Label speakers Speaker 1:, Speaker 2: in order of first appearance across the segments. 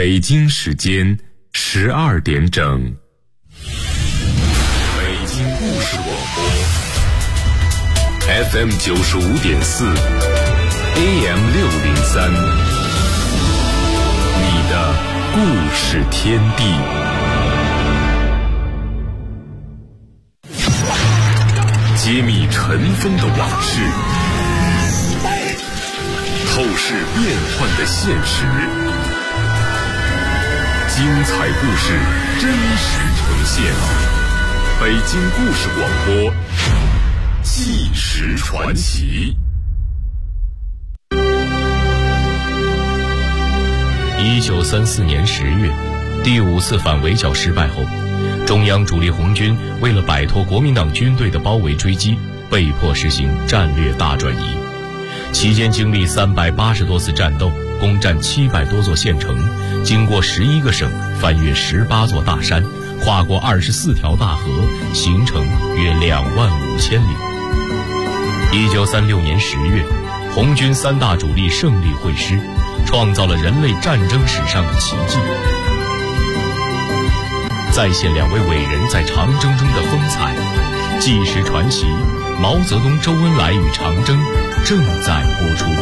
Speaker 1: 北京时间12点整，北京故事广播 FM 95.4 AM 603，你的故事天地。揭秘尘封的往事，透视变幻的现实，精彩故事真实呈现。北京故事广播，纪实传奇。
Speaker 2: 1934年10月，第5次反围剿失败后，中央主力红军为了摆脱国民党军队的包围追击，被迫实行战略大转移。期间经历380多次战斗，攻占700多座县城，经过11个省，翻越18座大山，跨过24条大河，行程约25000里。1936年10月，红军3大主力胜利会师，创造了人类战争史上的奇迹。再现2位伟人在长征中的风采，纪实传奇毛泽东、周恩来与长征正在播出。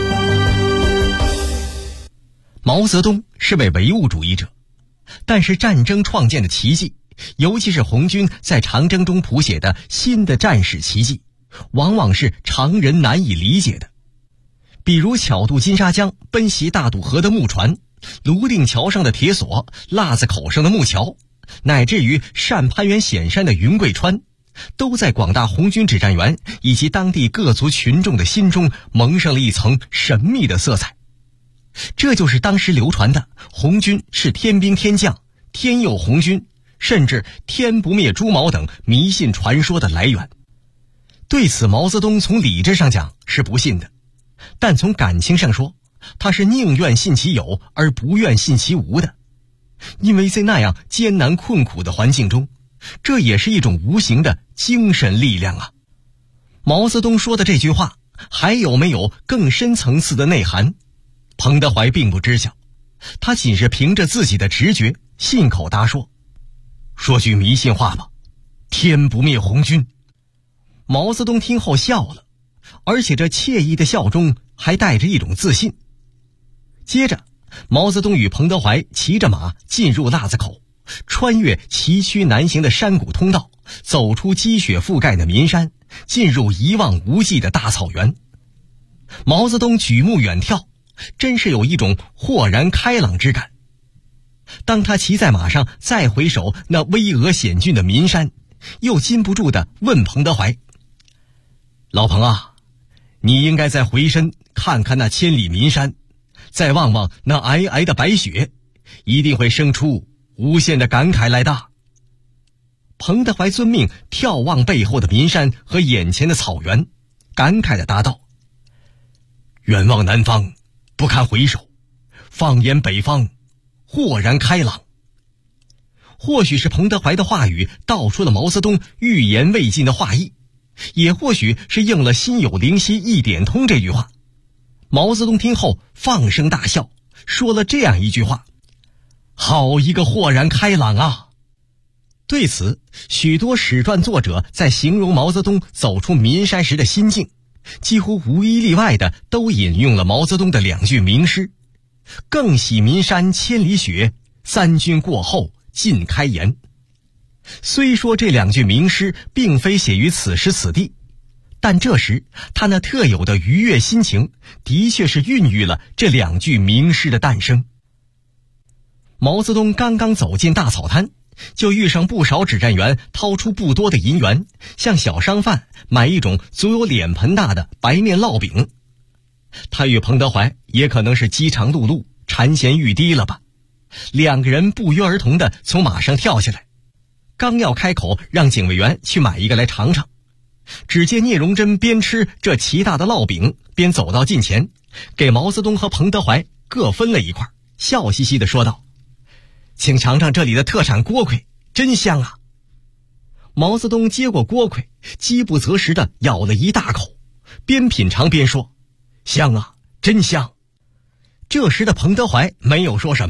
Speaker 3: 毛泽东是位唯物主义者，但是战争创建的奇迹，尤其是红军在长征中谱写的新的战史奇迹，往往是常人难以理解的。比如巧渡金沙江、奔袭大渡河的木船，泸定桥上的铁索、腊子口上的木桥，乃至于单攀援险山的云贵川，都在广大红军指战员以及当地各族群众的心中蒙上了一层神秘的色彩。这就是当时流传的红军是天兵天将、天佑红军，甚至天不灭朱毛等迷信传说的来源。对此，毛泽东从理智上讲是不信的，但从感情上说，他是宁愿信其有而不愿信其无的。因为在那样艰难困苦的环境中，这也是一种无形的精神力量啊。毛泽东说的这句话还有没有更深层次的内涵，彭德怀并不知晓，他仅是凭着自己的直觉信口答说，说句迷信话吧，天不灭红军。毛泽东听后笑了，而且这惬意的笑中还带着一种自信。接着毛泽东与彭德怀骑着马进入腊子口，穿越崎岖难行的山谷通道，走出积雪覆盖的岷山，进入一望无际的大草原。毛泽东举目远眺，真是有一种豁然开朗之感。当他骑在马上再回首那巍峨险峻的岷山，又禁不住地问彭德怀，老彭啊，你应该再回身看看那千里岷山，再望望那皑皑的白雪，一定会生出无限的感慨来的。彭德怀遵命眺望背后的岷山和眼前的草原，感慨地答道，远望南方不堪回首，放眼北方豁然开朗。或许是彭德怀的话语道出了毛泽东欲言未尽的话意，也或许是应了心有灵犀一点通这句话。毛泽东听后放声大笑，说了这样一句话，好一个豁然开朗啊。对此，许多史传作者在形容毛泽东走出岷山时的心境，几乎无一例外的都引用了毛泽东的2句名诗，更喜岷山千里雪，三军过后尽开颜。虽说这2句名诗并非写于此时此地，但这时他那特有的愉悦心情的确是孕育了这2句名诗的诞生。毛泽东刚刚走进大草滩，就遇上不少指战员掏出不多的银元，向小商贩买一种足有脸盆大的白面烙饼。他与彭德怀也可能是饥肠辘辘、馋涎欲滴了吧，2个人不约而同地从马上跳下来，刚要开口让警卫员去买一个来尝尝，只见聂荣臻边吃这奇大的烙饼，边走到近前，给毛泽东和彭德怀各分了一块，笑嘻嘻地说道，请尝尝这里的特产锅盔，真香啊。毛泽东接过锅盔，饥不择食地咬了一大口，边品尝边说，香啊，真香。这时的彭德怀没有说什么，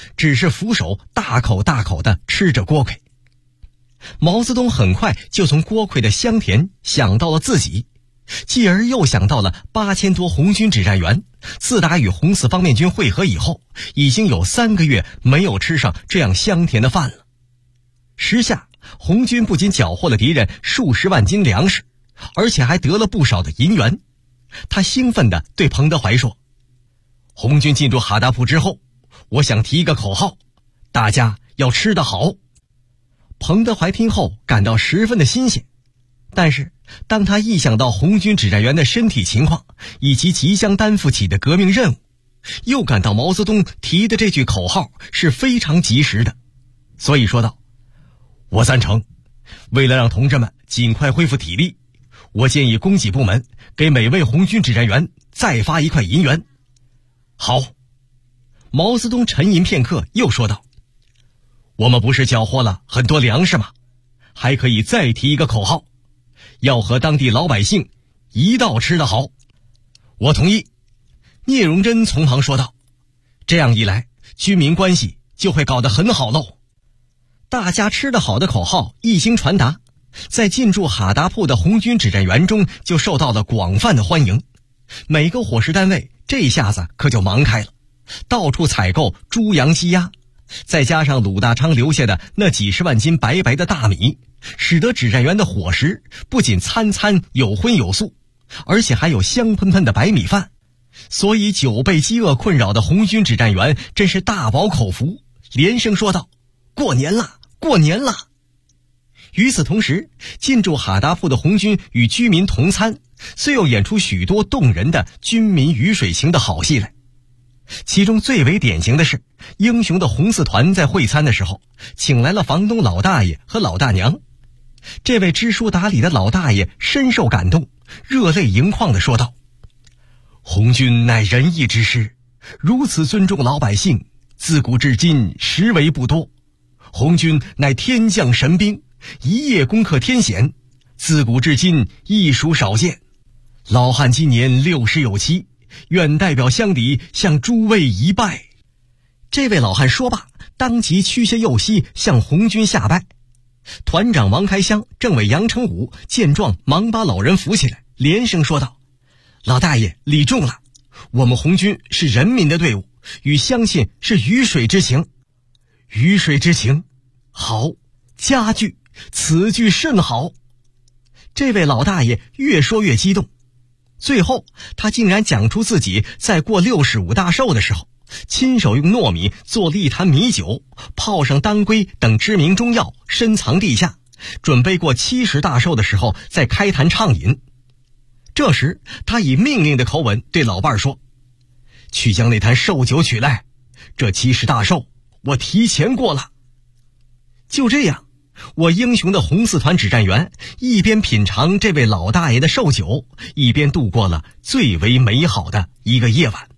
Speaker 3: 只是俯首大口大口地吃着锅盔。毛泽东很快就从锅盔的香甜想到了自己，继而又想到了8000多红军指战员，自打与红四方面军会合以后，已经有3个月没有吃上这样香甜的饭了。时下红军不仅缴获了敌人数十万斤粮食，而且还得了不少的银元。他兴奋地对彭德怀说，红军进驻哈达铺之后，我想提一个口号，大家要吃得好。彭德怀听后感到十分的新鲜，但是当他一想到红军指战员的身体情况以及即将担负起的革命任务，又感到毛泽东提的这句口号是非常及时的，所以说道，我赞成，为了让同志们尽快恢复体力，我建议供给部门给每位红军指战员再发1块银元。好。毛泽东沉吟片刻又说道，我们不是缴获了很多粮食吗？还可以再提一个口号，要和当地老百姓一道吃得好。我同意。聂荣臻从旁说道，这样一来，军民关系就会搞得很好喽。大家吃得好的口号一经传达，在进驻哈达铺的红军指战员中就受到了广泛的欢迎。每个伙食单位这下子可就忙开了，到处采购猪羊鸡鸭，再加上鲁大昌留下的那几十万斤白白的大米，使得指战员的伙食不仅餐餐有荤有素，而且还有香喷喷的白米饭。所以久被饥饿困扰的红军指战员真是大饱口福，连声说道，过年了，过年了。与此同时，进驻哈达铺的红军与居民同餐，虽又演出许多动人的军民鱼水情的好戏来。其中最为典型的是，英雄的红四团在会餐的时候请来了房东老大爷和老大娘。这位知书达理的老大爷深受感动，热泪盈眶地说道，红军乃仁义之师，如此尊重老百姓，自古至今实为不多。红军乃天降神兵，一夜攻克天险，自古至今亦属少见。老汉今年60有7，愿代表乡里向诸位一拜。这位老汉说罢，当即屈下右膝向红军下拜。团长王开湘、政委杨成武见状，忙把老人扶起来，连声说道，老大爷礼重了，我们红军是人民的队伍，与乡亲是鱼水之情。鱼水之情，好，佳句，此句甚好。这位老大爷越说越激动，最后他竟然讲出自己在过65大寿的时候，亲手用糯米做了一坛米酒，泡上当归等知名中药，深藏地下，准备过70大寿的时候再开坛畅饮。这时他以命令的口吻对老伴儿说，去将那坛寿酒取来，这70大寿我提前过了。就这样，我英雄的红四团指战员一边品尝这位老大爷的寿酒，一边度过了最为美好的一个夜晚。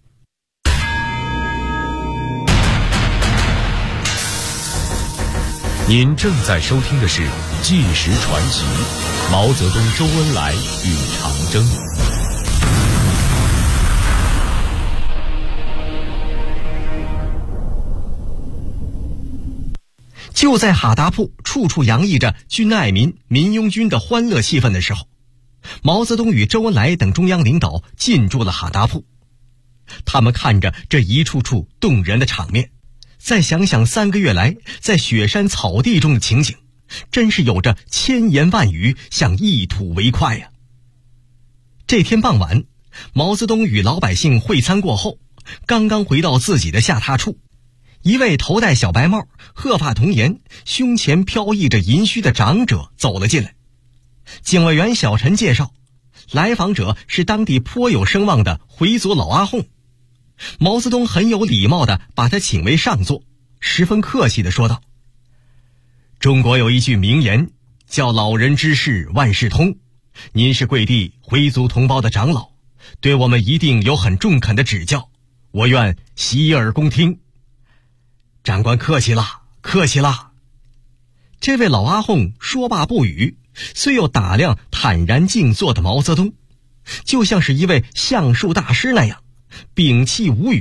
Speaker 2: 您正在收听的是《纪实传奇》，毛泽东、周恩来与长征。
Speaker 3: 就在哈达铺处处洋溢着军爱民、民拥军的欢乐气氛的时候，毛泽东与周恩来等中央领导进驻了哈达铺。他们看着这一处处动人的场面，再想想3个月来在雪山草地中的情景，真是有着千言万语想一吐为快呀。这天傍晚，毛泽东与老百姓会餐过后，刚刚回到自己的下榻处，一位头戴小白帽、鹤发童颜、胸前飘逸着银须的长者走了进来。警卫员小陈介绍，来访者是当地颇有声望的回族老阿訇。毛泽东很有礼貌地把他请为上座，十分客气地说道，中国有一句名言，叫老人之事万事通，您是贵地回族同胞的长老，对我们一定有很中肯的指教，我愿洗耳恭听。长官客气了，客气了。这位老阿訇说罢不语，虽又打量坦然静坐的毛泽东，就像是一位相术大师那样，屏气无语，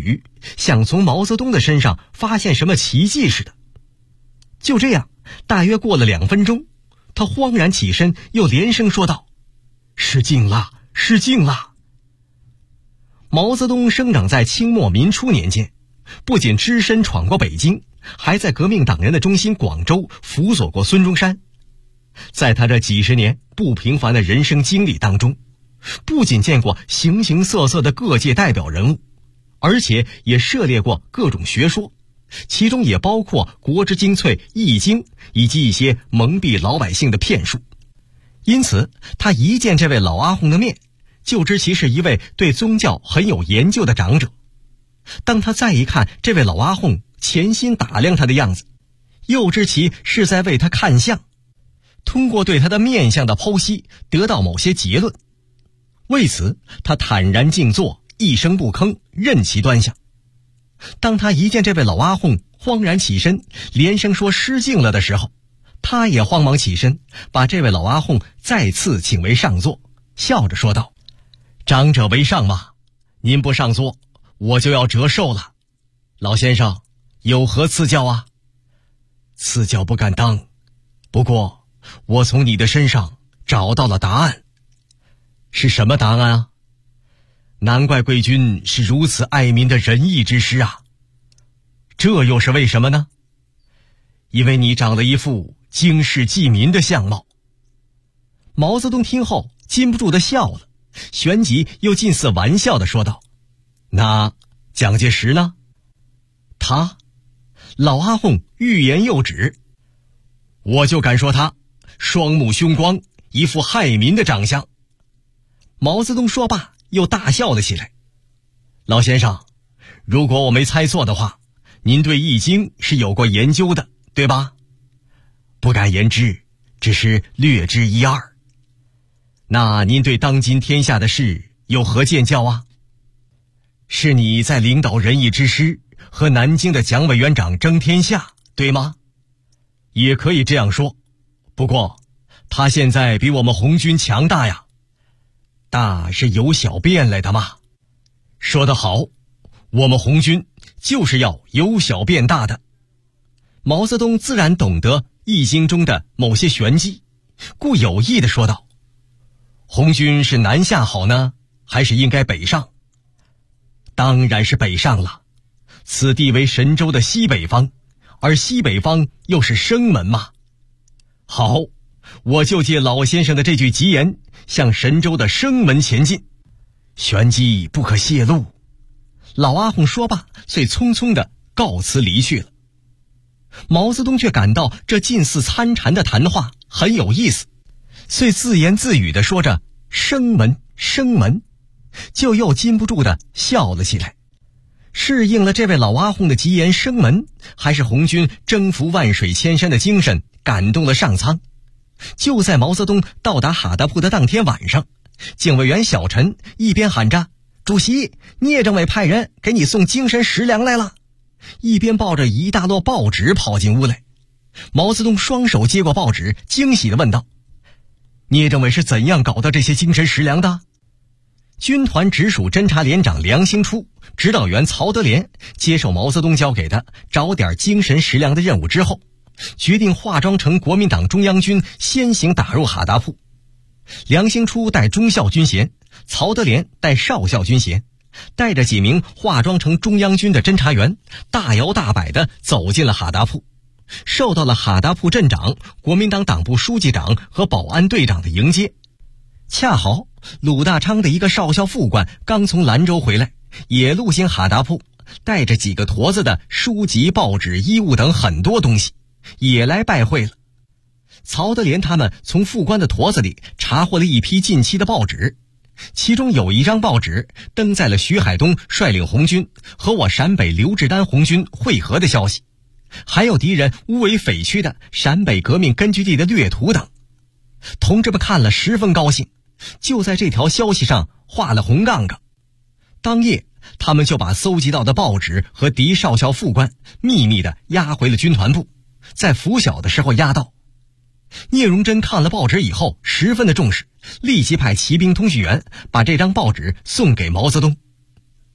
Speaker 3: 想从毛泽东的身上发现什么奇迹似的。就这样，大约过了2分钟，他慌然起身，又连声说道：“失敬了，失敬了。”毛泽东生长在清末民初年间，不仅只身闯过北京，还在革命党人的中心广州辅佐过孙中山。在他这几十年不平凡的人生经历当中，不仅见过形形色色的各界代表人物，而且也涉猎过各种学说，其中也包括国之精粹《易经》以及一些蒙蔽老百姓的骗术。因此他一见这位老阿訇的面，就知其是一位对宗教很有研究的长者。当他再一看这位老阿訇潜心打量他的样子，又知其是在为他看相，通过对他的面相的剖析得到某些结论。为此他坦然静坐，一声不吭，任其端详。当他一见这位老阿訇慌然起身，连声说失敬了的时候，他也慌忙起身，把这位老阿訇再次请为上座，笑着说道：“长者为上嘛，您不上座，我就要折寿了。老先生有何赐教啊？”“赐教不敢当，不过我从你的身上找到了答案。”“是什么答案啊？”“难怪贵军是如此爱民的仁义之师啊。”“这又是为什么呢？”“因为你长了一副经世济民的相貌。”毛泽东听后禁不住地笑了，旋即又近似玩笑地说道：“那蒋介石呢？”他，老阿訇欲言又止。“我就敢说他双目凶光，一副害民的长相。”毛泽东说罢又大笑了起来。“老先生，如果我没猜错的话，您对《易经》是有过研究的，对吧？”“不敢言之，只是略知一二。”“那您对当今天下的事有何见教啊？”“是你在领导仁义之师，和南京的蒋委员长争天下，对吗？”“也可以这样说，不过他现在比我们红军强大呀。”“大是由小变来的嘛。”“说得好，我们红军就是要由小变大的。”毛泽东自然懂得《易经》中的某些玄机，故有意地说道：“红军是南下好呢，还是应该北上？”“当然是北上了，此地为神州的西北方，而西北方又是生门嘛。”“好，我就借老先生的这句吉言，向神州的生门前进，玄机不可泄露。”老阿訇说罢，遂匆匆地告辞离去了。毛泽东却感到这近似参禅的谈话很有意思，遂自言自语地说着“生门，生门”，就又禁不住地笑了起来。适应了这位老阿訇的吉言生门，还是红军征服万水千山的精神感动了上苍。就在毛泽东到达哈达铺的当天晚上，警卫员小陈一边喊着“主席，聂政委派人给你送精神食粮来了”，一边抱着一大摞报纸跑进屋来。毛泽东双手接过报纸，惊喜地问道：“聂政委是怎样搞到这些精神食粮的？”军团直属侦察连长梁兴初、指导员曹德廉接受毛泽东交给的找点精神食粮的任务之后，决定化妆成国民党中央军，先行打入哈达铺。梁兴初带中校军衔，曹德廉带少校军衔，带着几名化妆成中央军的侦察员，大摇大摆地走进了哈达铺，受到了哈达铺镇长、国民党党部书记长和保安队长的迎接。恰好鲁大昌的一个少校副官刚从兰州回来，也路经哈达铺，带着几个坨子的书籍、报纸、衣物等很多东西，也来拜会了。曹德廉他们从副官的坨子里查获了一批近期的报纸，其中有一张报纸登载了徐海东率领红军和我陕北刘志丹红军会合的消息，还有敌人乌围匪区的陕北革命根据地的略图等。同志们看了十分高兴，就在这条消息上画了红杠杠。当夜他们就把搜集到的报纸和敌少校副官秘密地押回了军团部，在拂晓的时候押到。聂荣臻看了报纸以后十分的重视，立即派骑兵通讯员把这张报纸送给毛泽东。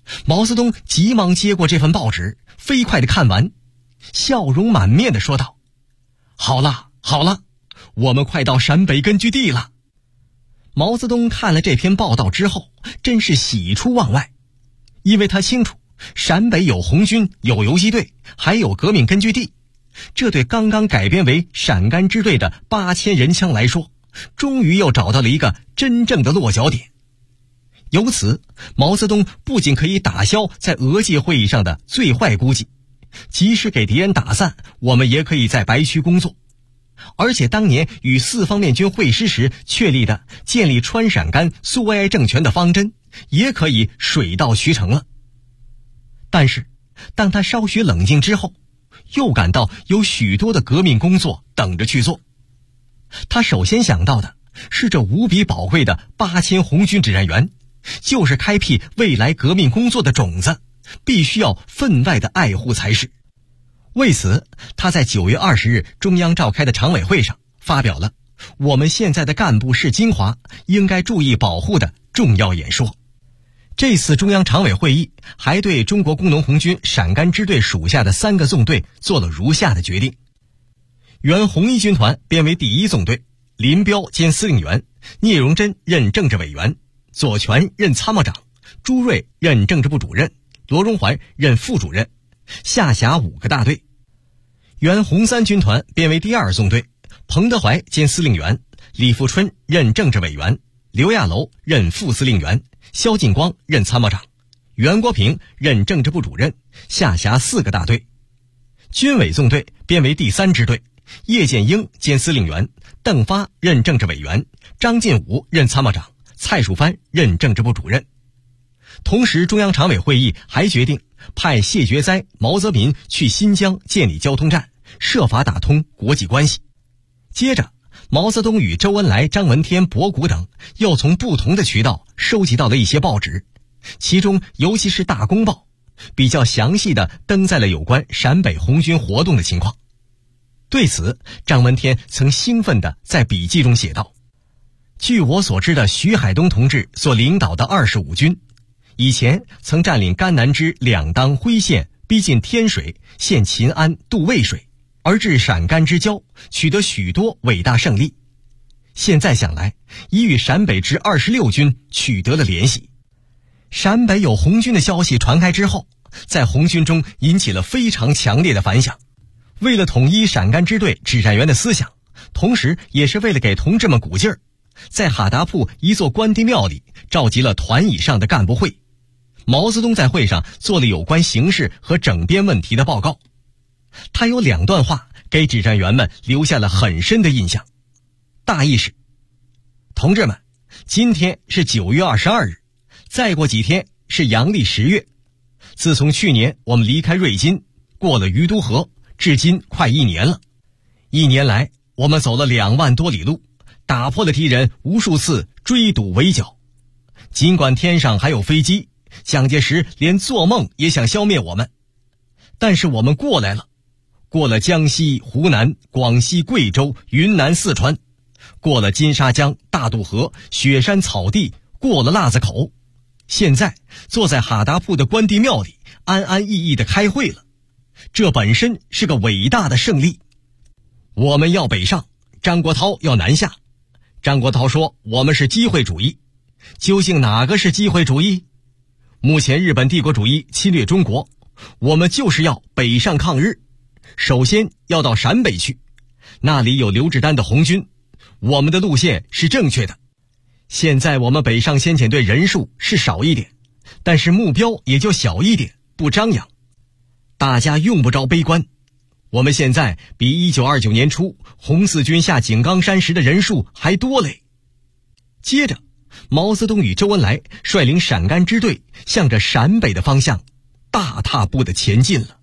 Speaker 3: 毛泽东急忙接过这份报纸，飞快地看完，笑容满面地说道：好了好了，我们快到陕北根据地了。毛泽东看了这篇报道之后，真是喜出望外，因为他清楚陕北有红军，有游击队，还有革命根据地，这对刚刚改编为陕甘支队的8000人枪来说，终于又找到了一个真正的落脚点。由此，毛泽东不仅可以打消在俄界会议上的最坏估计，即使给敌人打散，我们也可以在白区工作。而且当年与四方面军会师时确立的建立川陕甘苏维埃政权的方针，也可以水到渠成了。但是当他稍许冷静之后，又感到有许多的革命工作等着去做。他首先想到的是这无比宝贵的8000红军指战员，就是开辟未来革命工作的种子，必须要分外的爱护才是。为此，他在9月20日中央召开的常委会上发表了我们现在的干部是精华，应该注意保护的重要演说。这次中央常委会议还对中国工农红军陕甘支队属下的3个纵队做了如下的决定：原红一军团编为第1纵队，林彪兼司令员，聂荣臻任政治委员，左权任参谋长，朱瑞任政治部主任，罗荣桓任副主任，下辖5个大队。原红3军团编为第2纵队，彭德怀兼司令员，李富春任政治委员，刘亚楼任副司令员，萧劲光任参谋长，袁国平任政治部主任，下辖4个大队。军委纵队编为第3支队，叶剑英兼司令员，邓发任政治委员，张进武任参谋长，蔡曙藩任政治部主任。同时，中央常委会议还决定派谢觉哉、毛泽民去新疆建立交通站，设法打通国际关系。接着，毛泽东与周恩来、张闻天、博古等又从不同的渠道收集到了一些报纸，其中尤其是《大公报》比较详细地登载了有关陕北红军活动的情况。对此，张闻天曾兴奋地在笔记中写道：据我所知的徐海东同志所领导的25军，以前曾占领甘南之两当辉县，逼近天水，陷秦安、渡渭水，而至陕甘之交，取得许多伟大胜利。现在想来，已与陕北之26军取得了联系。陕北有红军的消息传开之后，在红军中引起了非常强烈的反响。为了统一陕甘支队指战员的思想，同时也是为了给同志们鼓劲儿，在哈达铺一座关帝庙里召集了团以上的干部会。毛泽东在会上做了有关形势和整编问题的报告。他有2段话给指战员们留下了很深的印象。大意是：同志们，今天是9月22日，再过几天是阳历10月。自从去年我们离开瑞金，过了鱼都河，至今快1年了。1年来，我们走了2万多里路，打破了敌人无数次追堵围剿。尽管天上还有飞机，蒋介石连做梦也想消灭我们，但是我们过来了，过了江西、湖南、广西、贵州、云南、四川，过了金沙江、大渡河、雪山草地，过了腊子口，现在坐在哈达铺的关帝庙里安安逸逸地开会了，这本身是个伟大的胜利。我们要北上，张国焘要南下。张国焘说我们是机会主义，究竟哪个是机会主义？目前日本帝国主义侵略中国，我们就是要北上抗日，首先要到陕北去，那里有刘志丹的红军，我们的路线是正确的。现在我们北上先遣队人数是少一点，但是目标也就小一点，不张扬。大家用不着悲观，我们现在比1929年初红四军下井冈山时的人数还多嘞。接着，毛泽东与周恩来率领陕甘支队向着陕北的方向大踏步地前进了。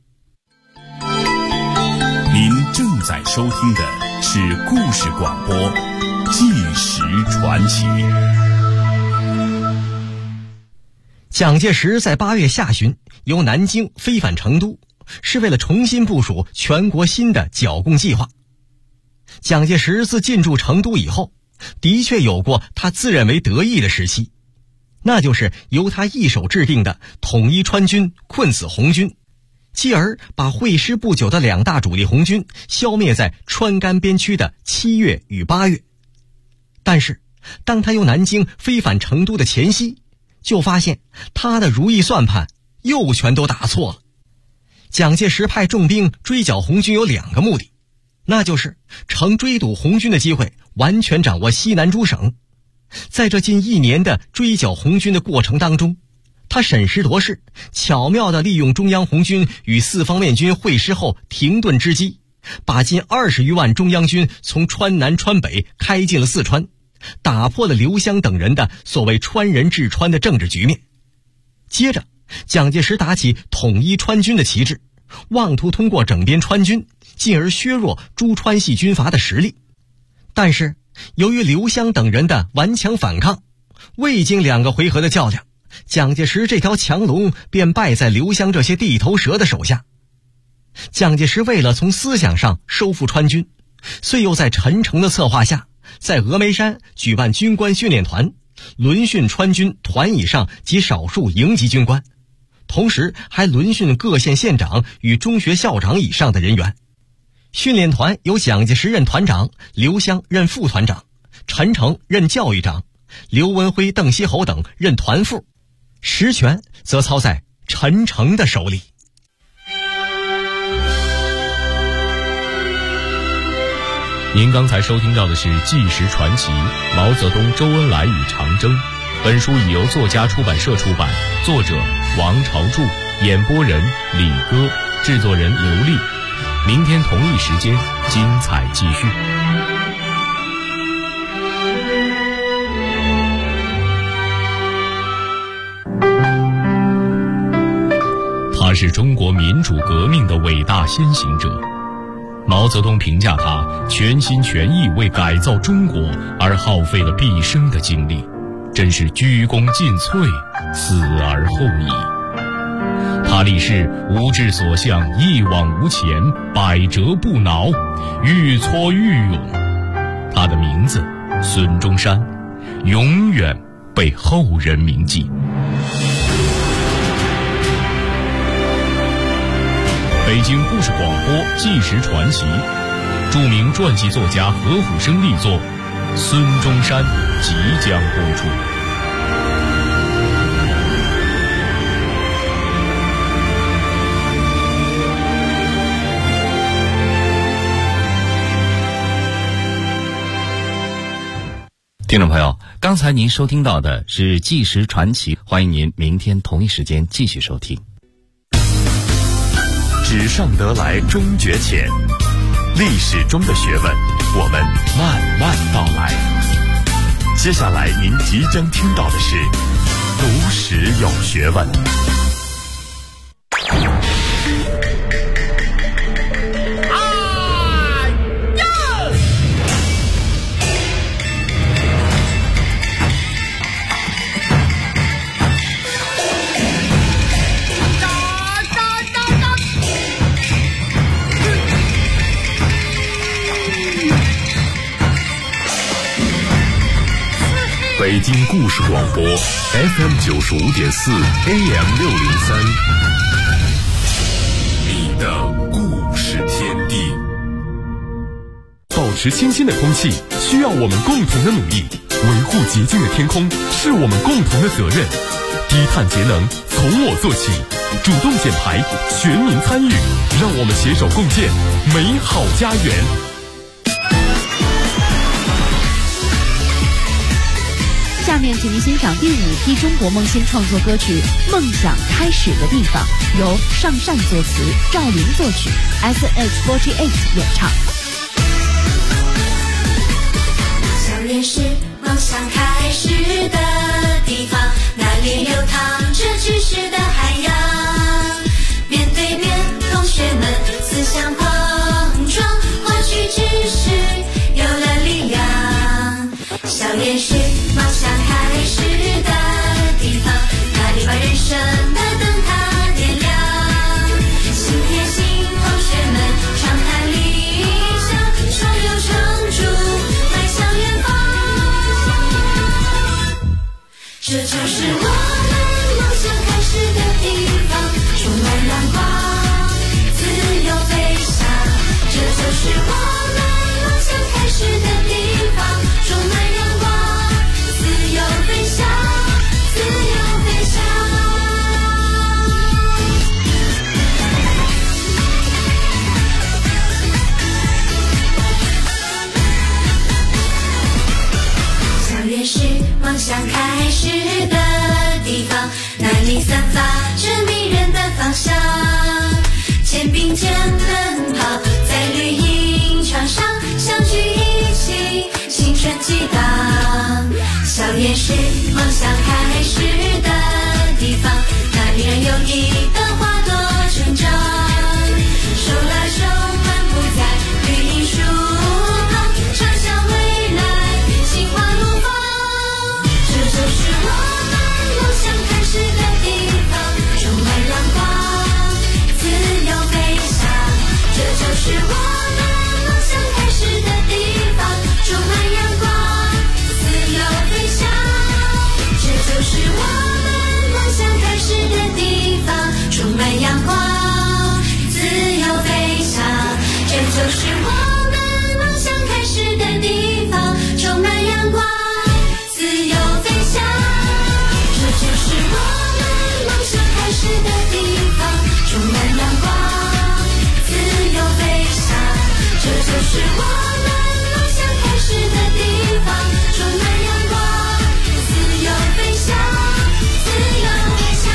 Speaker 1: 您正在收听的是故事广播《纪实传奇》。
Speaker 3: 蒋介石在8月下旬由南京飞返成都，是为了重新部署全国新的剿共计划。蒋介石自进驻成都以后，的确有过他自认为得意的时期。 那就是由他一手制定的统一川军，困死红军，继而把会师不久的2大主力红军消灭在川甘边区的7月与8月。但是当他由南京飞返成都的前夕，就发现他的如意算盘又全都打错了。蒋介石派重兵追剿红军有2个目的，那就是乘追堵红军的机会完全掌握西南诸省。在这近1年的追剿红军的过程当中，他审时度势，巧妙地利用中央红军与四方面军会师后停顿之机，把近20余万中央军从川南川北开进了四川，打破了刘湘等人的所谓川人治川的政治局面。接着蒋介石打起统一川军的旗帜，妄图通过整编川军进而削弱诸川系军阀的实力。但是由于刘湘等人的顽强反抗，未经2个回合的较量，蒋介石这条强龙便败在刘湘这些地头蛇的手下。蒋介石为了从思想上收复川军，遂又在陈诚的策划下，在峨眉山举办军官训练团，轮训川军团以上及少数营级军官，同时还轮训各县县长与中学校长以上的人员。训练团由蒋介石任团长，刘湘任副团长，陈诚任教育长，刘文辉、邓锡侯等任团副，实权则操在陈诚的手里。
Speaker 2: 您刚才收听到的是《纪实传奇：毛泽东、周恩来与长征》。本书已由作家出版社出版，作者王朝柱，演播人李歌，制作人刘丽。明天同一时间，精彩继续。他是中国民主革命的伟大先行者。毛泽东评价他全心全意为改造中国而耗费了毕生的精力，真是鞠躬尽瘁，死而后已。他立誓无志所向，一往无前，百折不挠，愈挫愈勇。他的名字孙中山永远被后人铭记。北京故事广播纪实传奇，著名传记作家何虎生力作《孙中山》即将播出。
Speaker 4: 听众朋友，刚才您收听到的是纪实传奇，欢迎您明天同一时间继续收听。
Speaker 1: 纸上得来终觉浅，历史中的学问，我们慢慢道来。接下来您即将听到的是读史有学问。北京故事广播 FM 95.4 AM 603，你的故事天地。保持清新的空气需要我们共同的努力，维护洁净的天空是我们共同的责任。低碳节能从我做起，主动减排，全民参与，让我们携手共建美好家园。
Speaker 5: 下面请您欣赏第5批中国梦新创作歌曲《梦想开始的地方》，由尚善作词，赵琳作曲， SH48 演唱。
Speaker 6: 校园是梦想开始的地方，那里流淌着知识的海洋，面对面同学们思想碰撞，获取知识有了力量。校园是梦想开始的地方，那里把人生的灯塔点亮，新贴心同学们畅谈理想，双流成竹迈向远方。 这就是我们梦想开始的地方，充满阳光，自由飞翔。这就是我们梦想开始的地方，充满阳光，自由飞翔，自由飞翔。校园是梦想开始的地方，那里散发着迷人的芳香。肩并肩奔跑在绿茵场上，相聚一起，青春激荡。校园是梦想开始的地方，那里人有意的花朵成长，手拉手漫步在绿荫树旁，畅想未来，心花怒放。这就是我们梦想开始的地方，充满阳光，自由飞翔。这就是我们梦想开始的地方，充满阳光，自由飞翔。这就是我们梦想开始的地方，充满阳光，自由飞翔。这就是我们梦想开始的地方，充满阳光，自由飞翔。这就是我们梦想开始的地方，充满阳光，自由飞翔。这就是我们梦想开始的地方，充满阳光，自由飞翔，自由飞翔。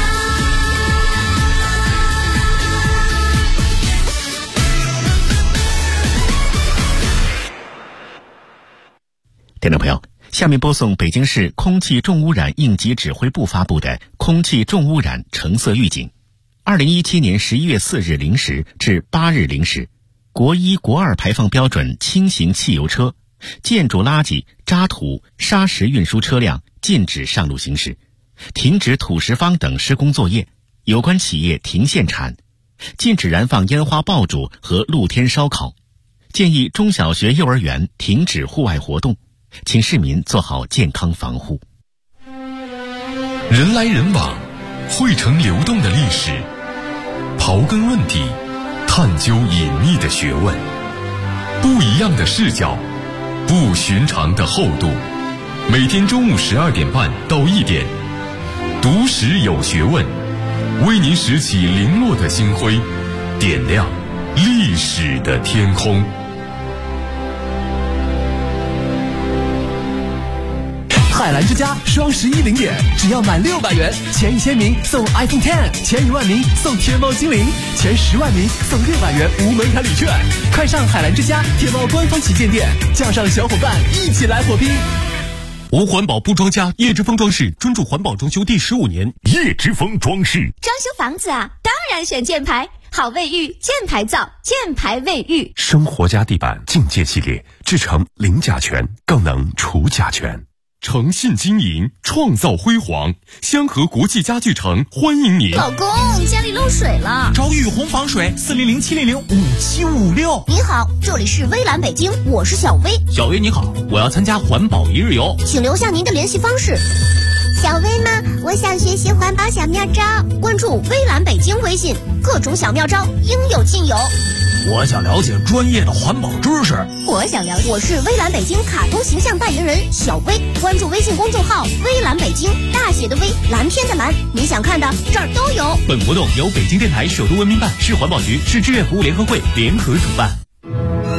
Speaker 4: 听众朋友，下面播送北京市空气重污染应急指挥部发布的空气重污染橙色预警。2017年11月4日0时至8日0时，国1、国2排放标准轻型汽油车、建筑垃圾、渣土、砂石运输车辆禁止上路行驶，停止土石方等施工作业，有关企业停限产，禁止燃放烟花爆竹和露天烧烤，建议中小学、幼儿园停止户外活动，请市民做好健康防护。
Speaker 1: 人来人往，汇成流动的历史，刨根问底，探究隐秘的学问，不一样的视角，不寻常的厚度。每天中午12点半到1点，读史有学问，为您拾起零落的星辉，点亮历史的天空。
Speaker 7: 海澜之家双11零点，只要满600元，前1000名送 iPhone X， 前1万名送天猫精灵，前10万名送600元无门槛礼券。快上海澜之家天猫官方旗舰店，叫上小伙伴一起来火拼。
Speaker 1: 无环保不装家，叶之峰装饰专注环保装修第15年。
Speaker 8: 叶之峰装饰
Speaker 9: 装修房子啊，当然选箭牌，好卫浴，箭牌造，箭牌卫浴。
Speaker 8: 生活家地板境界系列，制成零甲醛，更能除甲醛。
Speaker 1: 诚信经营，创造辉煌。香河国际家具城欢迎您。
Speaker 9: 老公，家里漏水了，
Speaker 7: 找雨虹防水，400-700-5756。
Speaker 9: 你好，这里是微蓝北京，我是小薇。
Speaker 7: 小薇你好，我要参加环保1日游，
Speaker 9: 请留下您的联系方式。小薇吗？我想学习环保小妙招，关注微蓝北京微信，各种小妙招应有尽有。
Speaker 7: 我想了解专业的环保知识。
Speaker 9: 我想了解，我是微蓝北京卡通形象代言人小薇，关注微信公众号微蓝北京，大写的微，蓝天的蓝，你想看的这儿都有。
Speaker 7: 本活动由北京电台首都文明办、市环保局、市志愿服务联合会联合主办。